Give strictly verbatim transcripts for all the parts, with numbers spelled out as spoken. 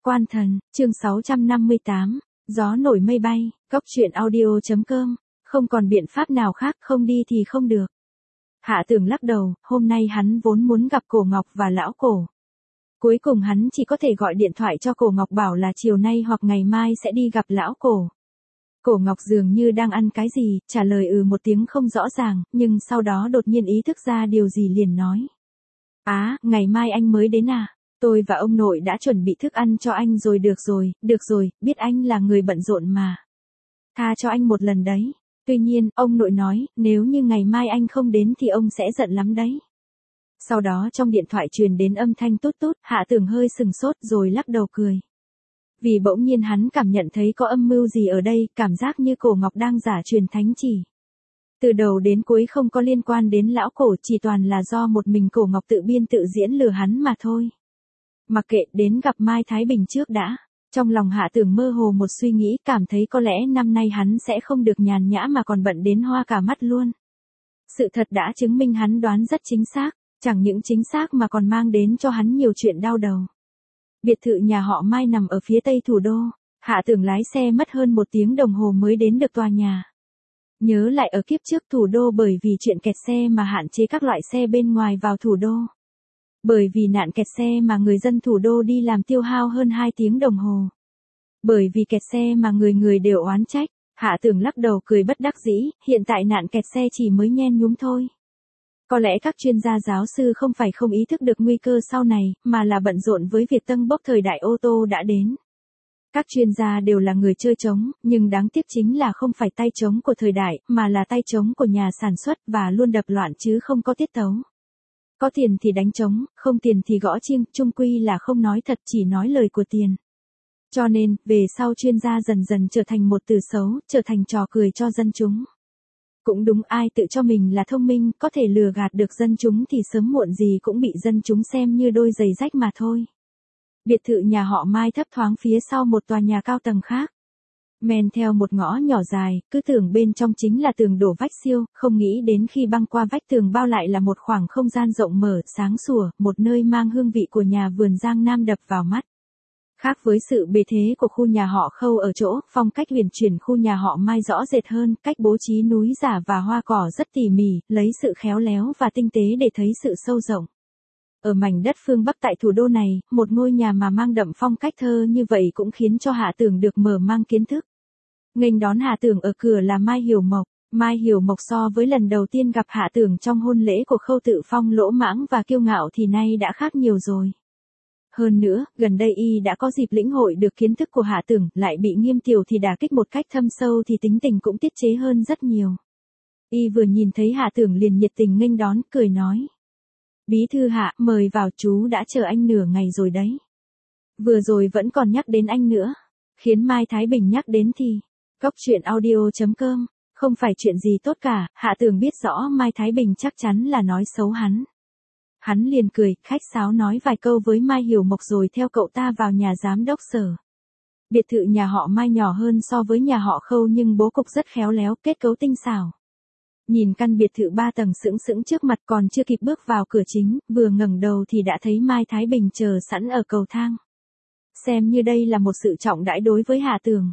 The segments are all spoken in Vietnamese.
Quan Thần, chương sáu trăm năm mươi tám, gió nổi mây bay, cốc truyện audio.com, không còn biện pháp nào khác, không đi thì không được. Hạ Tường lắc đầu, hôm nay hắn vốn muốn gặp Cổ Ngọc và lão Cổ. Cuối cùng hắn chỉ có thể gọi điện thoại cho Cổ Ngọc bảo là chiều nay hoặc ngày mai sẽ đi gặp lão Cổ. Cổ Ngọc dường như đang ăn cái gì, trả lời ừ một tiếng không rõ ràng, nhưng sau đó đột nhiên ý thức ra điều gì liền nói. Á, à, ngày mai anh mới đến à? Tôi và ông nội đã chuẩn bị thức ăn cho anh rồi. Được rồi, được rồi, biết anh là người bận rộn mà. Tha cho anh một lần đấy. Tuy nhiên, ông nội nói, nếu như ngày mai anh không đến thì ông sẽ giận lắm đấy. Sau đó trong điện thoại truyền đến âm thanh tút tút, Hạ Tường hơi sừng sốt rồi lắc đầu cười. Vì bỗng nhiên hắn cảm nhận thấy có âm mưu gì ở đây, cảm giác như Cổ Ngọc đang giả truyền thánh chỉ. Từ đầu đến cuối không có liên quan đến lão Cổ, chỉ toàn là do một mình Cổ Ngọc tự biên tự diễn lừa hắn mà thôi. Mặc kệ, đến gặp Mai Thái Bình trước đã. Trong lòng Hạ Tường mơ hồ một suy nghĩ, cảm thấy có lẽ năm nay hắn sẽ không được nhàn nhã mà còn bận đến hoa cả mắt luôn. Sự thật đã chứng minh hắn đoán rất chính xác, chẳng những chính xác mà còn mang đến cho hắn nhiều chuyện đau đầu. Biệt thự nhà họ Mai nằm ở phía tây thủ đô, Hạ Tường lái xe mất hơn một tiếng đồng hồ mới đến được tòa nhà. Nhớ lại ở kiếp trước thủ đô bởi vì chuyện kẹt xe mà hạn chế các loại xe bên ngoài vào thủ đô. Bởi vì nạn kẹt xe mà người dân thủ đô đi làm tiêu hao hơn hai tiếng đồng hồ. Bởi vì kẹt xe mà người người đều oán trách, Hạ Tường lắc đầu cười bất đắc dĩ, hiện tại nạn kẹt xe chỉ mới nhen nhúm thôi. Có lẽ các chuyên gia giáo sư không phải không ý thức được nguy cơ sau này, mà là bận rộn với việc tâng bốc thời đại ô tô đã đến. Các chuyên gia đều là người chơi trống, nhưng đáng tiếc chính là không phải tay trống của thời đại, mà là tay trống của nhà sản xuất và luôn đập loạn chứ không có tiết tấu. Có tiền thì đánh trống, không tiền thì gõ chiêng, chung quy là không nói thật chỉ nói lời của tiền. Cho nên, về sau chuyên gia dần dần trở thành một từ xấu, trở thành trò cười cho dân chúng. Cũng đúng, ai tự cho mình là thông minh, có thể lừa gạt được dân chúng thì sớm muộn gì cũng bị dân chúng xem như đôi giày rách mà thôi. Biệt thự nhà họ Mai thấp thoáng phía sau một tòa nhà cao tầng khác. Men theo một ngõ nhỏ dài, cứ tưởng bên trong chính là tường đổ vách siêu, không nghĩ đến khi băng qua vách tường bao lại là một khoảng không gian rộng mở, sáng sủa, một nơi mang hương vị của nhà vườn Giang Nam đập vào mắt. Khác với sự bề thế của khu nhà họ Khâu ở chỗ, phong cách huyền chuyển khu nhà họ Mai rõ rệt hơn, cách bố trí núi giả và hoa cỏ rất tỉ mỉ, lấy sự khéo léo và tinh tế để thấy sự sâu rộng. Ở mảnh đất phương Bắc tại thủ đô này, một ngôi nhà mà mang đậm phong cách thơ như vậy cũng khiến cho Hạ Tường được mở mang kiến thức. Nghênh đón Hạ Tường ở cửa là Mai Hiểu Mộc. Mai Hiểu Mộc so với lần đầu tiên gặp Hạ Tường trong hôn lễ của Khâu Tự Phong lỗ mãng và kiêu ngạo thì nay đã khác nhiều rồi. Hơn nữa, gần đây y đã có dịp lĩnh hội được kiến thức của Hạ Tường, lại bị Nghiêm Tiểu thì đả kích một cách thâm sâu thì tính tình cũng tiết chế hơn rất nhiều. Y vừa nhìn thấy Hạ Tường liền nhiệt tình nghênh đón, cười nói. Bí thư Hạ, mời vào, chú đã chờ anh nửa ngày rồi đấy. Vừa rồi vẫn còn nhắc đến anh nữa. Khiến Mai Thái Bình nhắc đến thì, cốc truyện audio.com, không phải chuyện gì tốt cả, Hạ Tường biết rõ Mai Thái Bình chắc chắn là nói xấu hắn. Hắn liền cười, khách sáo nói vài câu với Mai Hiểu Mộc rồi theo cậu ta vào nhà giám đốc sở. Biệt thự nhà họ Mai nhỏ hơn so với nhà họ Khâu nhưng bố cục rất khéo léo, kết cấu tinh xảo. Nhìn căn biệt thự ba tầng sững sững trước mặt còn chưa kịp bước vào cửa chính, vừa ngẩng đầu thì đã thấy Mai Thái Bình chờ sẵn ở cầu thang. Xem như đây là một sự trọng đãi đối với Hạ Tường.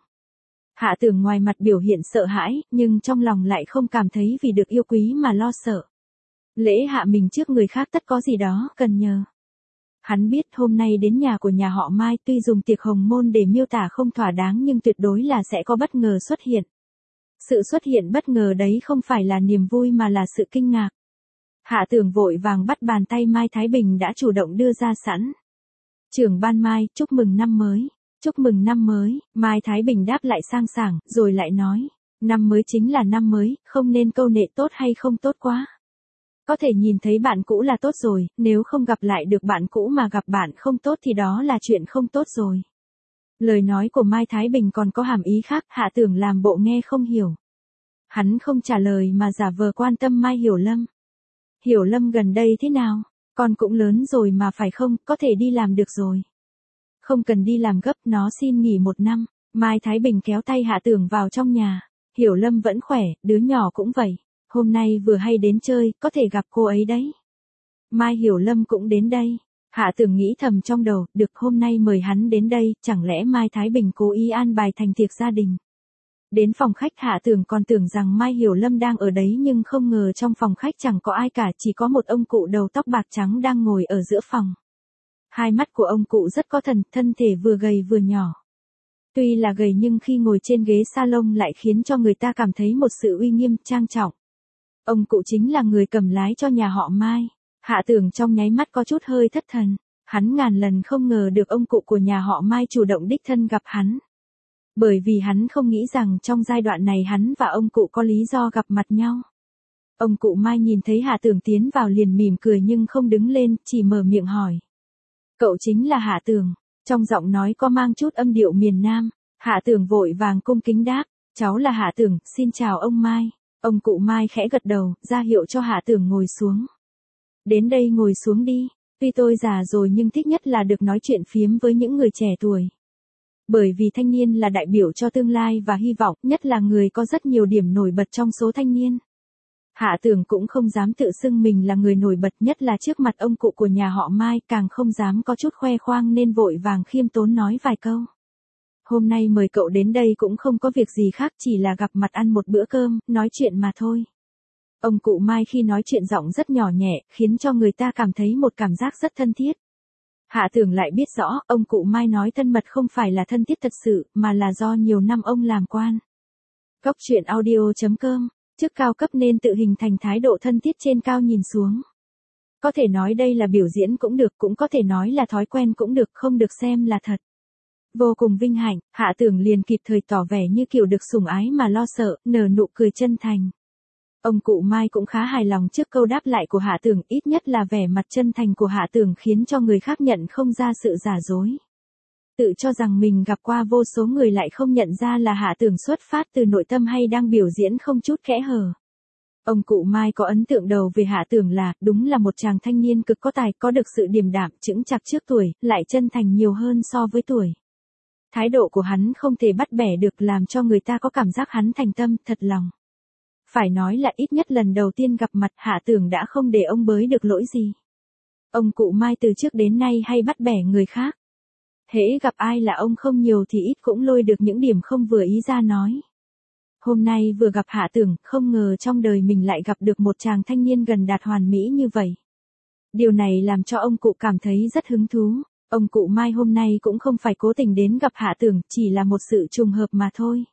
Hạ Tường ngoài mặt biểu hiện sợ hãi, nhưng trong lòng lại không cảm thấy vì được yêu quý mà lo sợ. Lễ hạ mình trước người khác tất có gì đó cần nhờ. Hắn biết hôm nay đến nhà của nhà họ Mai tuy dùng tiệc hồng môn để miêu tả không thỏa đáng nhưng tuyệt đối là sẽ có bất ngờ xuất hiện. Sự xuất hiện bất ngờ đấy không phải là niềm vui mà là sự kinh ngạc. Hạ Tường vội vàng bắt bàn tay Mai Thái Bình đã chủ động đưa ra sẵn. Trưởng ban Mai, chúc mừng năm mới. Chúc mừng năm mới, Mai Thái Bình đáp lại sang sảng, rồi lại nói. Năm mới chính là năm mới, không nên câu nệ tốt hay không tốt quá. Có thể nhìn thấy bạn cũ là tốt rồi, nếu không gặp lại được bạn cũ mà gặp bạn không tốt thì đó là chuyện không tốt rồi. Lời nói của Mai Thái Bình còn có hàm ý khác, Hạ Tường làm bộ nghe không hiểu. Hắn không trả lời mà giả vờ quan tâm Mai Hiểu Lâm. Hiểu Lâm gần đây thế nào? Con cũng lớn rồi mà phải không, có thể đi làm được rồi. Không cần đi làm gấp, nó xin nghỉ một năm. Mai Thái Bình kéo tay Hạ Tường vào trong nhà. Hiểu Lâm vẫn khỏe, đứa nhỏ cũng vậy. Hôm nay vừa hay đến chơi, có thể gặp cô ấy đấy. Mai Hiểu Lâm cũng đến đây. Hạ Tường nghĩ thầm trong đầu, được hôm nay mời hắn đến đây, chẳng lẽ Mai Thái Bình cố ý an bài thành tiệc gia đình. Đến phòng khách Hạ Tường còn tưởng rằng Mai Hiểu Lâm đang ở đấy nhưng không ngờ trong phòng khách chẳng có ai cả, chỉ có một ông cụ đầu tóc bạc trắng đang ngồi ở giữa phòng. Hai mắt của ông cụ rất có thần, thân thể vừa gầy vừa nhỏ. Tuy là gầy nhưng khi ngồi trên ghế salon lại khiến cho người ta cảm thấy một sự uy nghiêm, trang trọng. Ông cụ chính là người cầm lái cho nhà họ Mai. Hạ Tường trong nháy mắt có chút hơi thất thần. Hắn ngàn lần không ngờ được ông cụ của nhà họ Mai chủ động đích thân gặp hắn. Bởi vì hắn không nghĩ rằng trong giai đoạn này hắn và ông cụ có lý do gặp mặt nhau. Ông cụ Mai nhìn thấy Hạ Tường tiến vào liền mỉm cười nhưng không đứng lên, chỉ mở miệng hỏi. Cậu chính là Hạ Tường. Trong giọng nói có mang chút âm điệu miền Nam. Hạ Tường vội vàng cung kính đáp. Cháu là Hạ Tường, xin chào ông Mai. Ông cụ Mai khẽ gật đầu, ra hiệu cho Hạ Tường ngồi xuống. Đến đây ngồi xuống đi. Tuy tôi già rồi nhưng thích nhất là được nói chuyện phiếm với những người trẻ tuổi. Bởi vì thanh niên là đại biểu cho tương lai và hy vọng, nhất là người có rất nhiều điểm nổi bật trong số thanh niên. Hạ Tường cũng không dám tự xưng mình là người nổi bật, nhất là trước mặt ông cụ của nhà họ Mai, càng không dám có chút khoe khoang nên vội vàng khiêm tốn nói vài câu. Hôm nay mời cậu đến đây cũng không có việc gì khác, chỉ là gặp mặt ăn một bữa cơm, nói chuyện mà thôi. Ông cụ Mai khi nói chuyện giọng rất nhỏ nhẹ, khiến cho người ta cảm thấy một cảm giác rất thân thiết. Hạ Tường lại biết rõ, ông cụ Mai nói thân mật không phải là thân thiết thật sự, mà là do nhiều năm ông làm quan. Cốc truyện audio chấm com, chức cao cấp nên tự hình thành thái độ thân thiết trên cao nhìn xuống. Có thể nói đây là biểu diễn cũng được, cũng có thể nói là thói quen cũng được, không được xem là thật. Vô cùng vinh hạnh, Hạ Tường liền kịp thời tỏ vẻ như kiểu được sủng ái mà lo sợ, nở nụ cười chân thành. Ông cụ Mai cũng khá hài lòng trước câu đáp lại của Hạ Tường, ít nhất là vẻ mặt chân thành của Hạ Tường khiến cho người khác nhận không ra sự giả dối. Tự cho rằng mình gặp qua vô số người lại không nhận ra là Hạ Tường xuất phát từ nội tâm hay đang biểu diễn không chút kẽ hở. Ông cụ Mai có ấn tượng đầu về Hạ Tường là, đúng là một chàng thanh niên cực có tài, có được sự điềm đạm, chững chạc trước tuổi, lại chân thành nhiều hơn so với tuổi. Thái độ của hắn không thể bắt bẻ được, làm cho người ta có cảm giác hắn thành tâm, thật lòng. Phải nói là ít nhất lần đầu tiên gặp mặt Hạ Tường đã không để ông bới được lỗi gì. Ông cụ Mai từ trước đến nay hay bắt bẻ người khác. Hễ gặp ai là ông không nhiều thì ít cũng lôi được những điểm không vừa ý ra nói. Hôm nay vừa gặp Hạ Tường, không ngờ trong đời mình lại gặp được một chàng thanh niên gần đạt hoàn mỹ như vậy. Điều này làm cho ông cụ cảm thấy rất hứng thú. Ông cụ Mai hôm nay cũng không phải cố tình đến gặp Hạ Tường, chỉ là một sự trùng hợp mà thôi.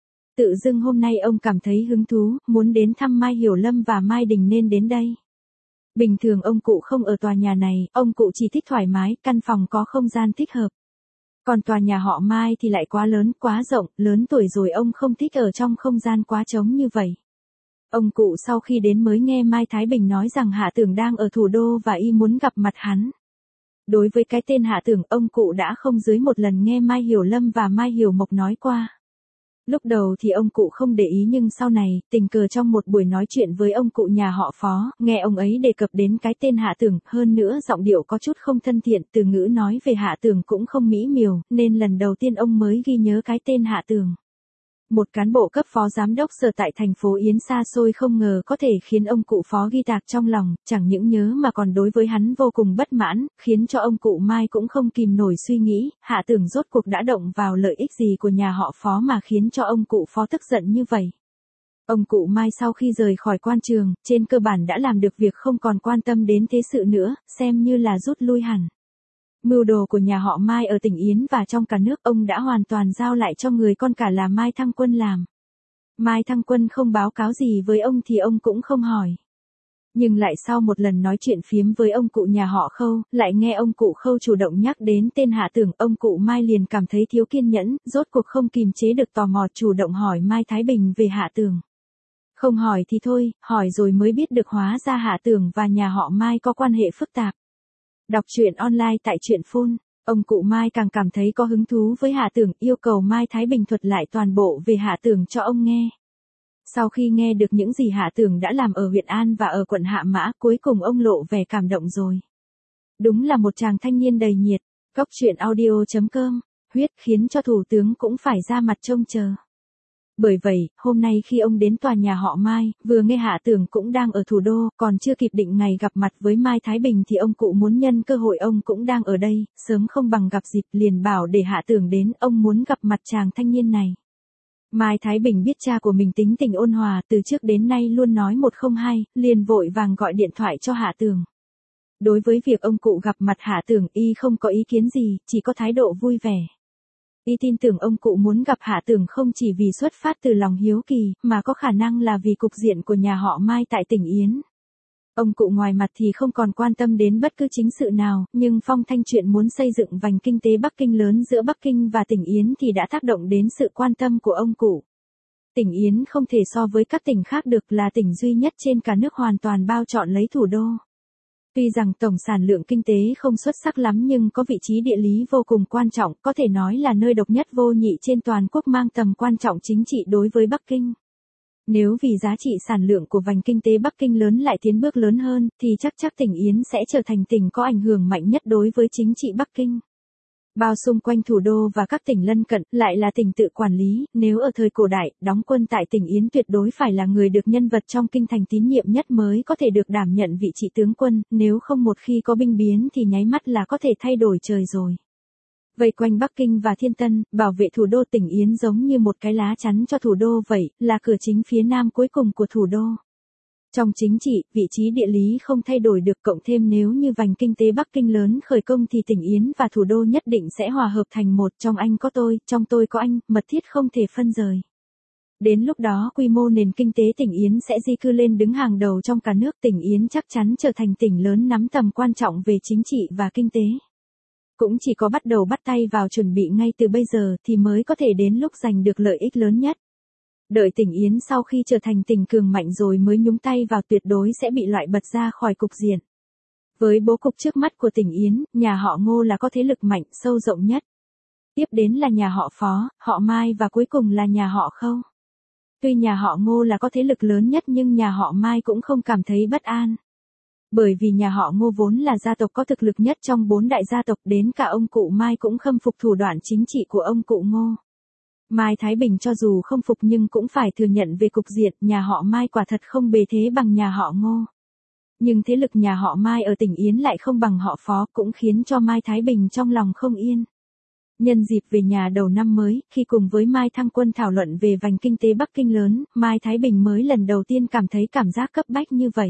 Tự dưng hôm nay ông cảm thấy hứng thú, muốn đến thăm Mai Hiểu Lâm và Mai Đình nên đến đây. Bình thường ông cụ không ở tòa nhà này, ông cụ chỉ thích thoải mái, căn phòng có không gian thích hợp. Còn tòa nhà họ Mai thì lại quá lớn, quá rộng, lớn tuổi rồi ông không thích ở trong không gian quá trống như vậy. Ông cụ sau khi đến mới nghe Mai Thái Bình nói rằng Hạ Tường đang ở thủ đô và y muốn gặp mặt hắn. Đối với cái tên Hạ Tường, ông cụ đã không dưới một lần nghe Mai Hiểu Lâm và Mai Hiểu Mộc nói qua. Lúc đầu thì ông cụ không để ý nhưng sau này, tình cờ trong một buổi nói chuyện với ông cụ nhà họ Phó, nghe ông ấy đề cập đến cái tên Hạ Tường, hơn nữa giọng điệu có chút không thân thiện, từ ngữ nói về Hạ Tường cũng không mỹ miều, nên lần đầu tiên ông mới ghi nhớ cái tên Hạ Tường. Một cán bộ cấp phó giám đốc sở tại thành phố Yến xa xôi không ngờ có thể khiến ông cụ Phó ghi tạc trong lòng, chẳng những nhớ mà còn đối với hắn vô cùng bất mãn, khiến cho ông cụ Mai cũng không kìm nổi suy nghĩ, Hạ Tường rốt cuộc đã động vào lợi ích gì của nhà họ Phó mà khiến cho ông cụ Phó tức giận như vậy. Ông cụ Mai sau khi rời khỏi quan trường, trên cơ bản đã làm được việc không còn quan tâm đến thế sự nữa, xem như là rút lui hẳn. Mưu đồ của nhà họ Mai ở tỉnh Yến và trong cả nước ông đã hoàn toàn giao lại cho người con cả là Mai Thăng Quân làm. Mai Thăng Quân không báo cáo gì với ông thì ông cũng không hỏi. Nhưng lại sau một lần nói chuyện phiếm với ông cụ nhà họ Khâu, lại nghe ông cụ Khâu chủ động nhắc đến tên Hạ Tường, ông cụ Mai liền cảm thấy thiếu kiên nhẫn, rốt cuộc không kìm chế được tò mò chủ động hỏi Mai Thái Bình về Hạ Tường. Không hỏi thì thôi, hỏi rồi mới biết được hóa ra Hạ Tường và nhà họ Mai có quan hệ phức tạp. Đọc truyện online tại truyện phone, ông cụ Mai càng cảm thấy có hứng thú với Hạ Tường, yêu cầu Mai Thái Bình thuật lại toàn bộ về Hạ Tường cho ông nghe. Sau khi nghe được những gì Hạ Tường đã làm ở huyện An và ở quận Hạ Mã, cuối cùng ông lộ vẻ cảm động rồi. Đúng là một chàng thanh niên đầy nhiệt. Cốc truyện audio chấm com, huyết khiến cho thủ tướng cũng phải ra mặt trông chờ. Bởi vậy, hôm nay khi ông đến tòa nhà họ Mai, vừa nghe Hạ Tường cũng đang ở thủ đô, còn chưa kịp định ngày gặp mặt với Mai Thái Bình thì ông cụ muốn nhân cơ hội ông cũng đang ở đây, sớm không bằng gặp dịp, liền bảo để Hạ Tường đến, ông muốn gặp mặt chàng thanh niên này. Mai Thái Bình biết cha của mình tính tình ôn hòa, từ trước đến nay luôn nói một không hai, liền vội vàng gọi điện thoại cho Hạ Tường. Đối với việc ông cụ gặp mặt Hạ Tường, y không có ý kiến gì, chỉ có thái độ vui vẻ. Y tin tưởng ông cụ muốn gặp Hạ Tường không chỉ vì xuất phát từ lòng hiếu kỳ, mà có khả năng là vì cục diện của nhà họ Mai tại tỉnh Yến. Ông cụ ngoài mặt thì không còn quan tâm đến bất cứ chính sự nào, nhưng phong thanh chuyện muốn xây dựng vành kinh tế Bắc Kinh lớn giữa Bắc Kinh và tỉnh Yến thì đã tác động đến sự quan tâm của ông cụ. Tỉnh Yến không thể so với các tỉnh khác được, là tỉnh duy nhất trên cả nước hoàn toàn bao trọn lấy thủ đô. Tuy rằng tổng sản lượng kinh tế không xuất sắc lắm nhưng có vị trí địa lý vô cùng quan trọng, có thể nói là nơi độc nhất vô nhị trên toàn quốc, mang tầm quan trọng chính trị đối với Bắc Kinh. Nếu vì giá trị sản lượng của vành kinh tế Bắc Kinh lớn lại tiến bước lớn hơn, thì chắc chắc tỉnh Yến sẽ trở thành tỉnh có ảnh hưởng mạnh nhất đối với chính trị Bắc Kinh. Bao xung quanh thủ đô và các tỉnh lân cận, lại là tỉnh tự quản lý, nếu ở thời cổ đại, đóng quân tại tỉnh Yến tuyệt đối phải là người được nhân vật trong kinh thành tín nhiệm nhất mới có thể được đảm nhận vị trí tướng quân, nếu không một khi có binh biến thì nháy mắt là có thể thay đổi trời rồi. Vây quanh Bắc Kinh và Thiên Tân, bảo vệ thủ đô tỉnh Yến giống như một cái lá chắn cho thủ đô vậy, là cửa chính phía nam cuối cùng của thủ đô. Trong chính trị, vị trí địa lý không thay đổi được, cộng thêm nếu như vành kinh tế Bắc Kinh lớn khởi công thì tỉnh Yến và thủ đô nhất định sẽ hòa hợp thành một, trong anh có tôi, trong tôi có anh, mật thiết không thể phân rời. Đến lúc đó quy mô nền kinh tế tỉnh Yến sẽ di cư lên đứng hàng đầu trong cả nước, tỉnh Yến chắc chắn trở thành tỉnh lớn nắm tầm quan trọng về chính trị và kinh tế. Cũng chỉ có bắt đầu bắt tay vào chuẩn bị ngay từ bây giờ thì mới có thể đến lúc giành được lợi ích lớn nhất. Đợi tỉnh Yến sau khi trở thành tỉnh cường mạnh rồi mới nhúng tay vào tuyệt đối sẽ bị loại bật ra khỏi cục diện. Với bố cục trước mắt của tỉnh Yến, nhà họ Ngô là có thế lực mạnh, sâu rộng nhất. Tiếp đến là nhà họ Phó, họ Mai và cuối cùng là nhà họ Khâu. Tuy nhà họ Ngô là có thế lực lớn nhất nhưng nhà họ Mai cũng không cảm thấy bất an. Bởi vì nhà họ Ngô vốn là gia tộc có thực lực nhất trong bốn đại gia tộc, đến cả ông cụ Mai cũng khâm phục thủ đoạn chính trị của ông cụ Ngô. Mai Thái Bình cho dù không phục nhưng cũng phải thừa nhận về cục diện, nhà họ Mai quả thật không bề thế bằng nhà họ Ngô. Nhưng thế lực nhà họ Mai ở tỉnh Yến lại không bằng họ Phó, cũng khiến cho Mai Thái Bình trong lòng không yên. Nhân dịp về nhà đầu năm mới, khi cùng với Mai Thăng Quân thảo luận về vành kinh tế Bắc Kinh lớn, Mai Thái Bình mới lần đầu tiên cảm thấy cảm giác cấp bách như vậy.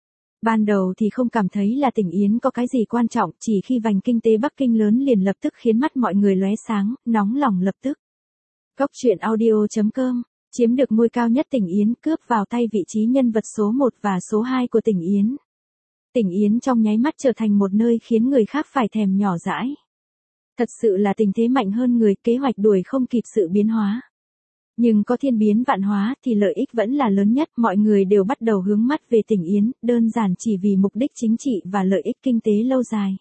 Ban đầu thì không cảm thấy là tỉnh Yến có cái gì quan trọng, chỉ khi vành kinh tế Bắc Kinh lớn liền lập tức khiến mắt mọi người lóe sáng, nóng lòng lập tức. Cốc truyện audio chấm com, chiếm được ngôi cao nhất tỉnh Yến, cướp vào tay vị trí nhân vật số một và số hai của tỉnh Yến. Tỉnh Yến trong nháy mắt trở thành một nơi khiến người khác phải thèm nhỏ dãi. Thật sự là tình thế mạnh hơn người, kế hoạch đuổi không kịp sự biến hóa. Nhưng có thiên biến vạn hóa thì lợi ích vẫn là lớn nhất, mọi người đều bắt đầu hướng mắt về tỉnh Yến, đơn giản chỉ vì mục đích chính trị và lợi ích kinh tế lâu dài.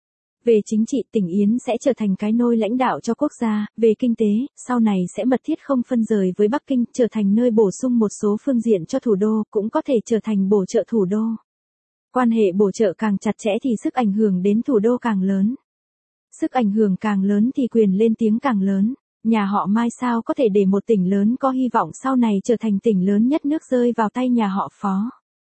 Về chính trị, tỉnh Yến sẽ trở thành cái nôi lãnh đạo cho quốc gia, về kinh tế, sau này sẽ mật thiết không phân rời với Bắc Kinh, trở thành nơi bổ sung một số phương diện cho thủ đô, cũng có thể trở thành bổ trợ thủ đô. Quan hệ bổ trợ càng chặt chẽ thì sức ảnh hưởng đến thủ đô càng lớn. Sức ảnh hưởng càng lớn thì quyền lên tiếng càng lớn. Nhà họ Mai sao có thể để một tỉnh lớn có hy vọng sau này trở thành tỉnh lớn nhất nước rơi vào tay nhà họ Phó.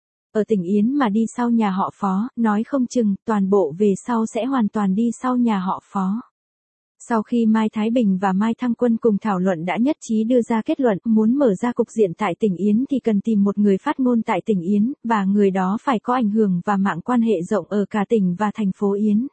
Ở tỉnh Yến mà đi sau nhà họ Phó, nói không chừng, toàn bộ về sau sẽ hoàn toàn đi sau nhà họ Phó. Sau khi Mai Thái Bình và Mai Thăng Quân cùng thảo luận đã nhất trí đưa ra kết luận, muốn mở ra cục diện tại tỉnh Yến thì cần tìm một người phát ngôn tại tỉnh Yến, và người đó phải có ảnh hưởng và mạng quan hệ rộng ở cả tỉnh và thành phố Yến.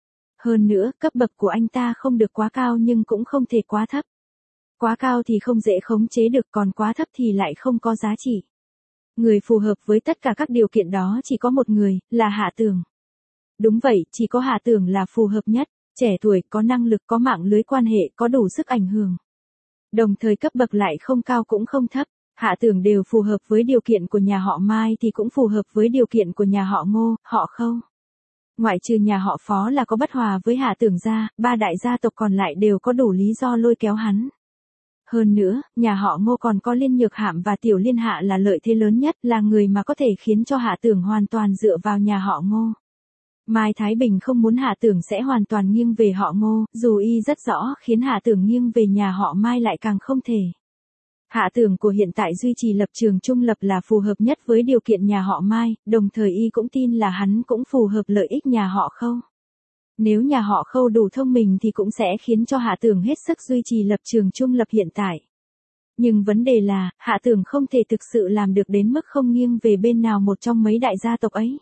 Hơn nữa, cấp bậc của anh ta không được quá cao nhưng cũng không thể quá thấp. Quá cao thì không dễ khống chế được, còn quá thấp thì lại không có giá trị. Người phù hợp với tất cả các điều kiện đó chỉ có một người, là Hạ Tường. Đúng vậy, chỉ có Hạ Tường là phù hợp nhất, trẻ tuổi, có năng lực, có mạng lưới quan hệ, có đủ sức ảnh hưởng. Đồng thời cấp bậc lại không cao cũng không thấp, Hạ Tường đều phù hợp với điều kiện của nhà họ Mai thì cũng phù hợp với điều kiện của nhà họ Ngô, họ Khâu. Ngoại trừ nhà họ Phó là có bất hòa với Hạ Tường ra, ba đại gia tộc còn lại đều có đủ lý do lôi kéo hắn. Hơn nữa, nhà họ Ngô còn có Liên Nhược Hạm và Tiểu Liên Hạ là lợi thế lớn nhất, là người mà có thể khiến cho Hạ Tường hoàn toàn dựa vào nhà họ Ngô. Mai Thái Bình không muốn Hạ Tường sẽ hoàn toàn nghiêng về họ Ngô, dù y rất rõ khiến Hạ Tường nghiêng về nhà họ Mai lại càng không thể. Hạ Tường của hiện tại duy trì lập trường trung lập là phù hợp nhất với điều kiện nhà họ Mai, đồng thời y cũng tin là hắn cũng phù hợp lợi ích nhà họ Khâu. Nếu nhà họ Khâu đủ thông minh thì cũng sẽ khiến cho Hạ Tường hết sức duy trì lập trường trung lập hiện tại. Nhưng vấn đề là, Hạ Tường không thể thực sự làm được đến mức không nghiêng về bên nào một trong mấy đại gia tộc ấy.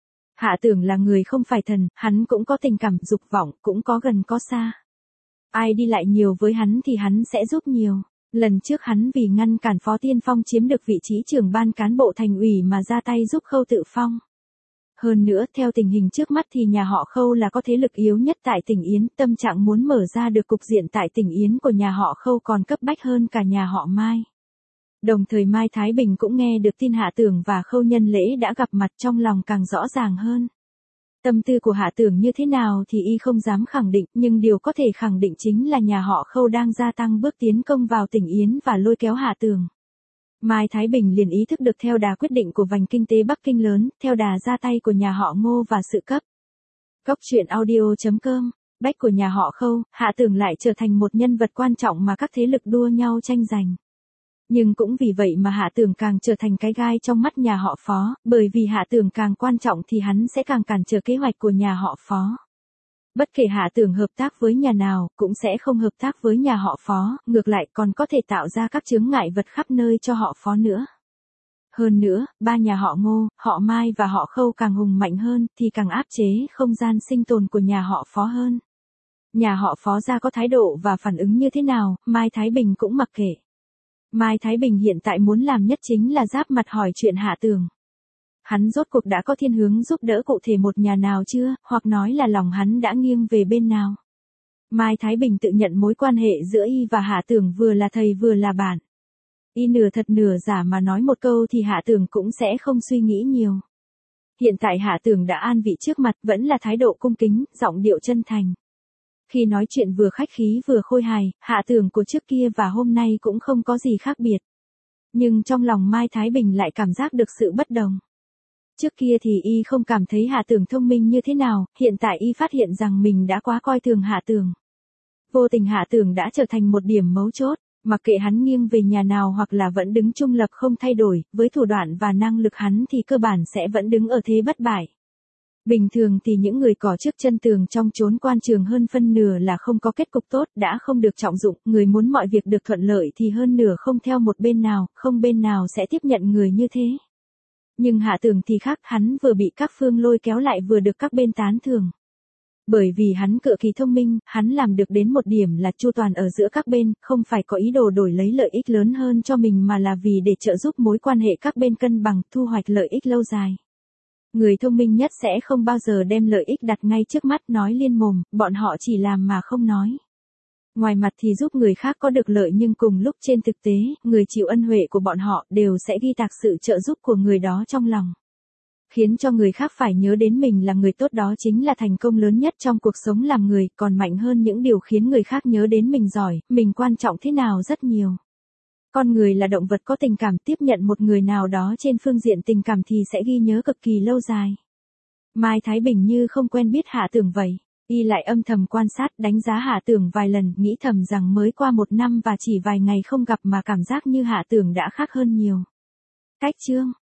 Hạ Tường là người không phải thần, hắn cũng có tình cảm, dục vọng, cũng có gần có xa. Ai đi lại nhiều với hắn thì hắn sẽ giúp nhiều. Lần trước hắn vì ngăn cản Phó Tiên Phong chiếm được vị trí trưởng ban cán bộ thành ủy mà ra tay giúp Khâu Tự Phong. Hơn nữa, theo tình hình trước mắt thì nhà họ Khâu là có thế lực yếu nhất tại tỉnh Yến, tâm trạng muốn mở ra được cục diện tại tỉnh Yến của nhà họ Khâu còn cấp bách hơn cả nhà họ Mai. Đồng thời Mai Thái Bình cũng nghe được tin Hạ Tường và Khâu Nhân Lễ đã gặp mặt, trong lòng càng rõ ràng hơn. Tâm tư của Hạ Tường như thế nào thì y không dám khẳng định, nhưng điều có thể khẳng định chính là nhà họ Khâu đang gia tăng bước tiến công vào tỉnh Yến và lôi kéo Hạ Tường. Mai Thái Bình liền ý thức được theo đà quyết định của vành kinh tế Bắc Kinh lớn, theo đà ra tay của nhà họ Ngô và sự cấp. Góc truyện audio chấm com, bách của nhà họ Khâu, Hạ Tường lại trở thành một nhân vật quan trọng mà các thế lực đua nhau tranh giành. Nhưng cũng vì vậy mà Hạ Tường càng trở thành cái gai trong mắt nhà họ Phó, bởi vì Hạ Tường càng quan trọng thì hắn sẽ càng cản trở kế hoạch của nhà họ Phó. Bất kể Hạ Tường hợp tác với nhà nào, cũng sẽ không hợp tác với nhà họ Phó, ngược lại còn có thể tạo ra các chướng ngại vật khắp nơi cho họ Phó nữa. Hơn nữa, ba nhà họ Ngô, họ Mai và họ Khâu càng hùng mạnh hơn, thì càng áp chế không gian sinh tồn của nhà họ Phó hơn. Nhà họ Phó ra có thái độ và phản ứng như thế nào, Mai Thái Bình cũng mặc kệ. Mai Thái Bình hiện tại muốn làm nhất chính là giáp mặt hỏi chuyện Hạ Tường. Hắn rốt cuộc đã có thiên hướng giúp đỡ cụ thể một nhà nào chưa, hoặc nói là lòng hắn đã nghiêng về bên nào. Mai Thái Bình tự nhận mối quan hệ giữa y và Hạ Tường vừa là thầy vừa là bạn. Y nửa thật nửa giả mà nói một câu thì Hạ Tường cũng sẽ không suy nghĩ nhiều. Hiện tại Hạ Tường đã an vị trước mặt, vẫn là thái độ cung kính, giọng điệu chân thành. Khi nói chuyện vừa khách khí vừa khôi hài, Hạ Tường của trước kia và hôm nay cũng không có gì khác biệt. Nhưng trong lòng Mai Thái Bình lại cảm giác được sự bất đồng. Trước kia thì y không cảm thấy Hạ Tường thông minh như thế nào, hiện tại y phát hiện rằng mình đã quá coi thường Hạ Tường. Vô tình Hạ Tường đã trở thành một điểm mấu chốt, mặc kệ hắn nghiêng về nhà nào hoặc là vẫn đứng trung lập không thay đổi, với thủ đoạn và năng lực hắn thì cơ bản sẽ vẫn đứng ở thế bất bại. Bình thường thì những người cỏ trước chân tường trong chốn quan trường hơn phân nửa là không có kết cục tốt, đã không được trọng dụng, người muốn mọi việc được thuận lợi thì hơn nửa không theo một bên nào, không bên nào sẽ tiếp nhận người như thế. Nhưng Hạ Tường thì khác, hắn vừa bị các phương lôi kéo lại vừa được các bên tán thưởng. Bởi vì hắn cực kỳ thông minh, hắn làm được đến một điểm là chu toàn ở giữa các bên, không phải có ý đồ đổi lấy lợi ích lớn hơn cho mình mà là vì để trợ giúp mối quan hệ các bên cân bằng, thu hoạch lợi ích lâu dài. Người thông minh nhất sẽ không bao giờ đem lợi ích đặt ngay trước mắt nói liên mồm, bọn họ chỉ làm mà không nói. Ngoài mặt thì giúp người khác có được lợi nhưng cùng lúc trên thực tế, người chịu ân huệ của bọn họ đều sẽ ghi tạc sự trợ giúp của người đó trong lòng. Khiến cho người khác phải nhớ đến mình là người tốt, đó chính là thành công lớn nhất trong cuộc sống làm người, còn mạnh hơn những điều khiến người khác nhớ đến mình giỏi, mình quan trọng thế nào rất nhiều. Con người là động vật có tình cảm, tiếp nhận một người nào đó trên phương diện tình cảm thì sẽ ghi nhớ cực kỳ lâu dài. Mai Thái Bình như không quen biết Hạ Tường vậy. Y lại âm thầm quan sát, đánh giá Hạ Tường vài lần, nghĩ thầm rằng mới qua một năm và chỉ vài ngày không gặp mà cảm giác như Hạ Tường đã khác hơn nhiều. Cách chương